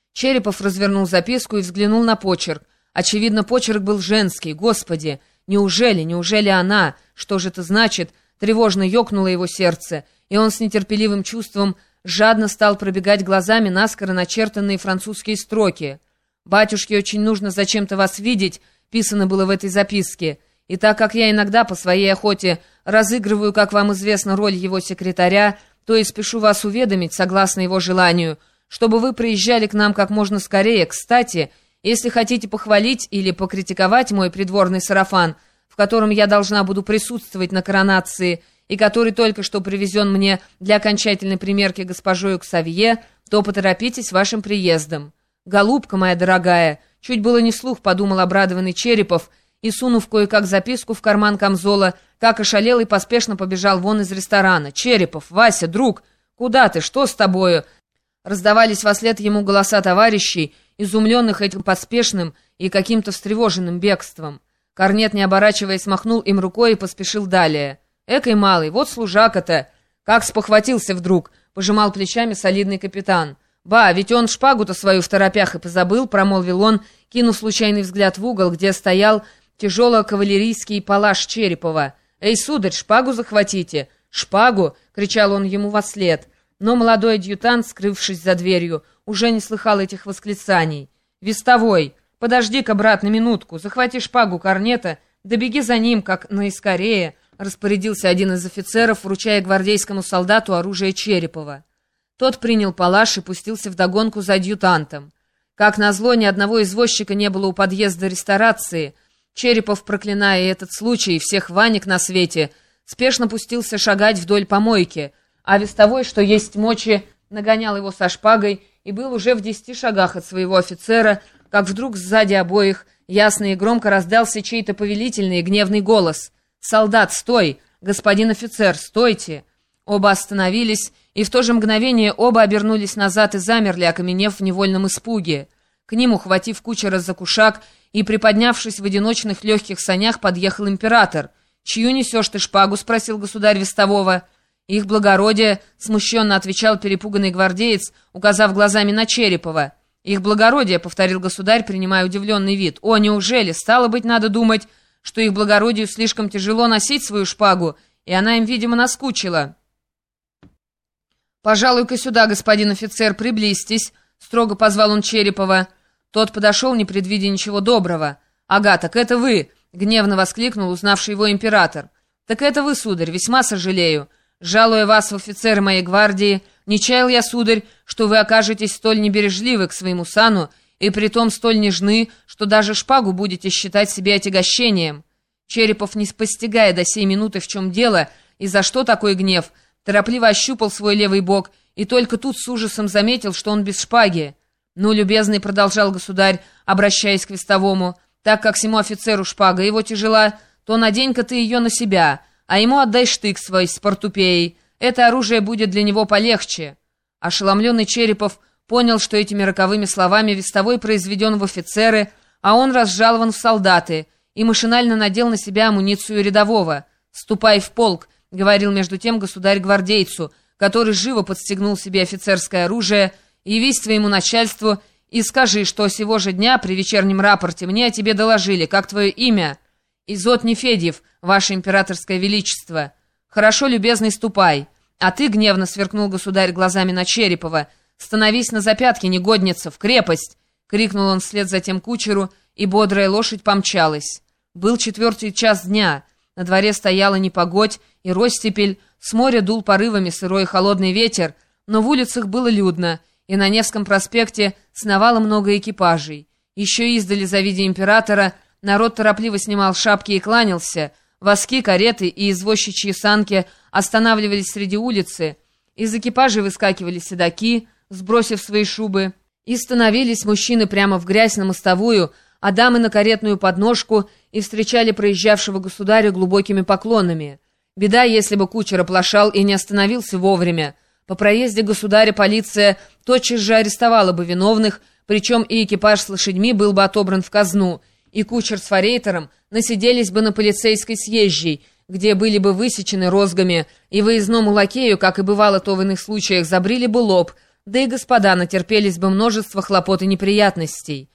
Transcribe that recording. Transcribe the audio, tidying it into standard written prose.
Черепов развернул записку и взглянул на почерк. Очевидно, почерк был женский. Господи, неужели она? Что же это значит? Тревожно ёкнуло его сердце, и он с нетерпеливым чувством жадно стал пробегать глазами наскоро начертанные французские строки. «Батюшке очень нужно зачем-то вас видеть», писано было в этой записке. «И так как я иногда по своей охоте разыгрываю, как вам известно, роль его секретаря, то и спешу вас уведомить, согласно его желанию, чтобы вы приезжали к нам как можно скорее. Кстати, если хотите похвалить или покритиковать мой придворный сарафан, в котором я должна буду присутствовать на коронации и который только что привезен мне для окончательной примерки госпожою Ксавье, то поторопитесь вашим приездом». «Голубка моя дорогая», чуть было не вслух подумал обрадованный Черепов, и, сунув кое-как записку в карман камзола, как ошалел и поспешно побежал вон из ресторана. «Черепов, Вася, друг, куда ты? Что с тобою?» Раздавались вслед ему голоса товарищей, изумленных этим поспешным и каким-то встревоженным бегством. Корнет, не оборачиваясь, махнул им рукой и поспешил далее. «Экой малый, вот служака-то! Как спохватился вдруг!» — пожимал плечами солидный капитан. «Ба, ведь он шпагу-то свою в торопях и позабыл», — промолвил он, кинув случайный взгляд в угол, где стоял тяжело-кавалерийский палаш Черепова. «Эй, сударь, шпагу захватите!» «Шпагу!» — кричал он ему вослед. Но молодой адъютант, скрывшись за дверью, уже не слыхал этих восклицаний. «Вестовой, подожди-ка, брат, на минутку, захвати шпагу Корнета, да беги за ним, как наискорее», — распорядился один из офицеров, вручая гвардейскому солдату оружие Черепова. Тот принял палаш и пустился вдогонку за адъютантом. Как назло, ни одного извозчика не было у подъезда ресторации. Черепов, проклиная этот случай и всех Ванек на свете, спешно пустился шагать вдоль помойки, а вестовой, что есть мочи, нагонял его со шпагой и был уже в 10 шагах от своего офицера, как вдруг сзади обоих ясно и громко раздался чей-то повелительный и гневный голос. «Солдат, стой! Господин офицер, стойте!» Оба остановились, и в то же мгновение оба обернулись назад и замерли, окаменев в невольном испуге. К ним, ухватив кучера за кушак и приподнявшись в одиночных легких санях, подъехал император. «Чью несешь ты шпагу?» — спросил государь вестового. «Их благородие», — смущенно отвечал перепуганный гвардеец, указав глазами на Черепова. «Их благородие», — повторил государь, принимая удивленный вид. «О, неужели? Стало быть, надо думать, что их благородию слишком тяжело носить свою шпагу, и она им, видимо, наскучила». «Пожалуй-ка сюда, господин офицер, приблизьтесь», — строго позвал он Черепова. Тот подошел, не предвидя ничего доброго. «Ага, так это вы!» — гневно воскликнул узнавший его император. «Так это вы, сударь, весьма сожалею. Жалуя вас в офицеры моей гвардии, не чаял я, сударь, что вы окажетесь столь небережливы к своему сану и притом столь нежны, что даже шпагу будете считать себе отягощением». Черепов, не постигая до сей минуты, в чем дело и за что такой гнев, торопливо ощупал свой левый бок и только тут с ужасом заметил, что он без шпаги. «Ну, любезный», — продолжал государь, обращаясь к вестовому, «так как всему офицеру шпага его тяжела, то надень-ка ты ее на себя, а ему отдай штык свой с портупеей. Это оружие будет для него полегче». Ошеломленный Черепов понял, что этими роковыми словами вестовой произведен в офицеры, а он разжалован в солдаты, и машинально надел на себя амуницию рядового. «Ступай в полк», — говорил между тем государь гвардейцу, который живо подстегнул себе офицерское оружие, «явись твоему начальству и скажи, что сего же дня при вечернем рапорте мне о тебе доложили, как твое имя». «Изот Нефедьев, ваше императорское величество». «Хорошо, любезный, ступай». «А ты», — гневно сверкнул государь глазами на Черепова, «становись на запятки, негодница, в крепость!» — крикнул он вслед за тем кучеру, и бодрая лошадь помчалась. Был 4 час дня, на дворе стояла непогодь и ростепель, с моря дул порывами сырой и холодный ветер, но в улицах было людно, и на Невском проспекте сновало много экипажей. Еще издали, завидя императора, народ торопливо снимал шапки и кланялся, воски, кареты и извозчичьи санки останавливались среди улицы, из экипажей выскакивали седаки, сбросив свои шубы, и становились мужчины прямо в грязь на мостовую, а дамы на каретную подножку и встречали проезжавшего государя глубокими поклонами. Беда, если бы кучер оплошал и не остановился вовремя. По проезде государя полиция тотчас же арестовала бы виновных, причем и экипаж с лошадьми был бы отобран в казну, и кучер с форейтером насиделись бы на полицейской съезжей, где были бы высечены розгами, и выездному лакею, как и бывало то в иных случаях, забрили бы лоб, Да и господа натерпелись бы множество хлопот и неприятностей.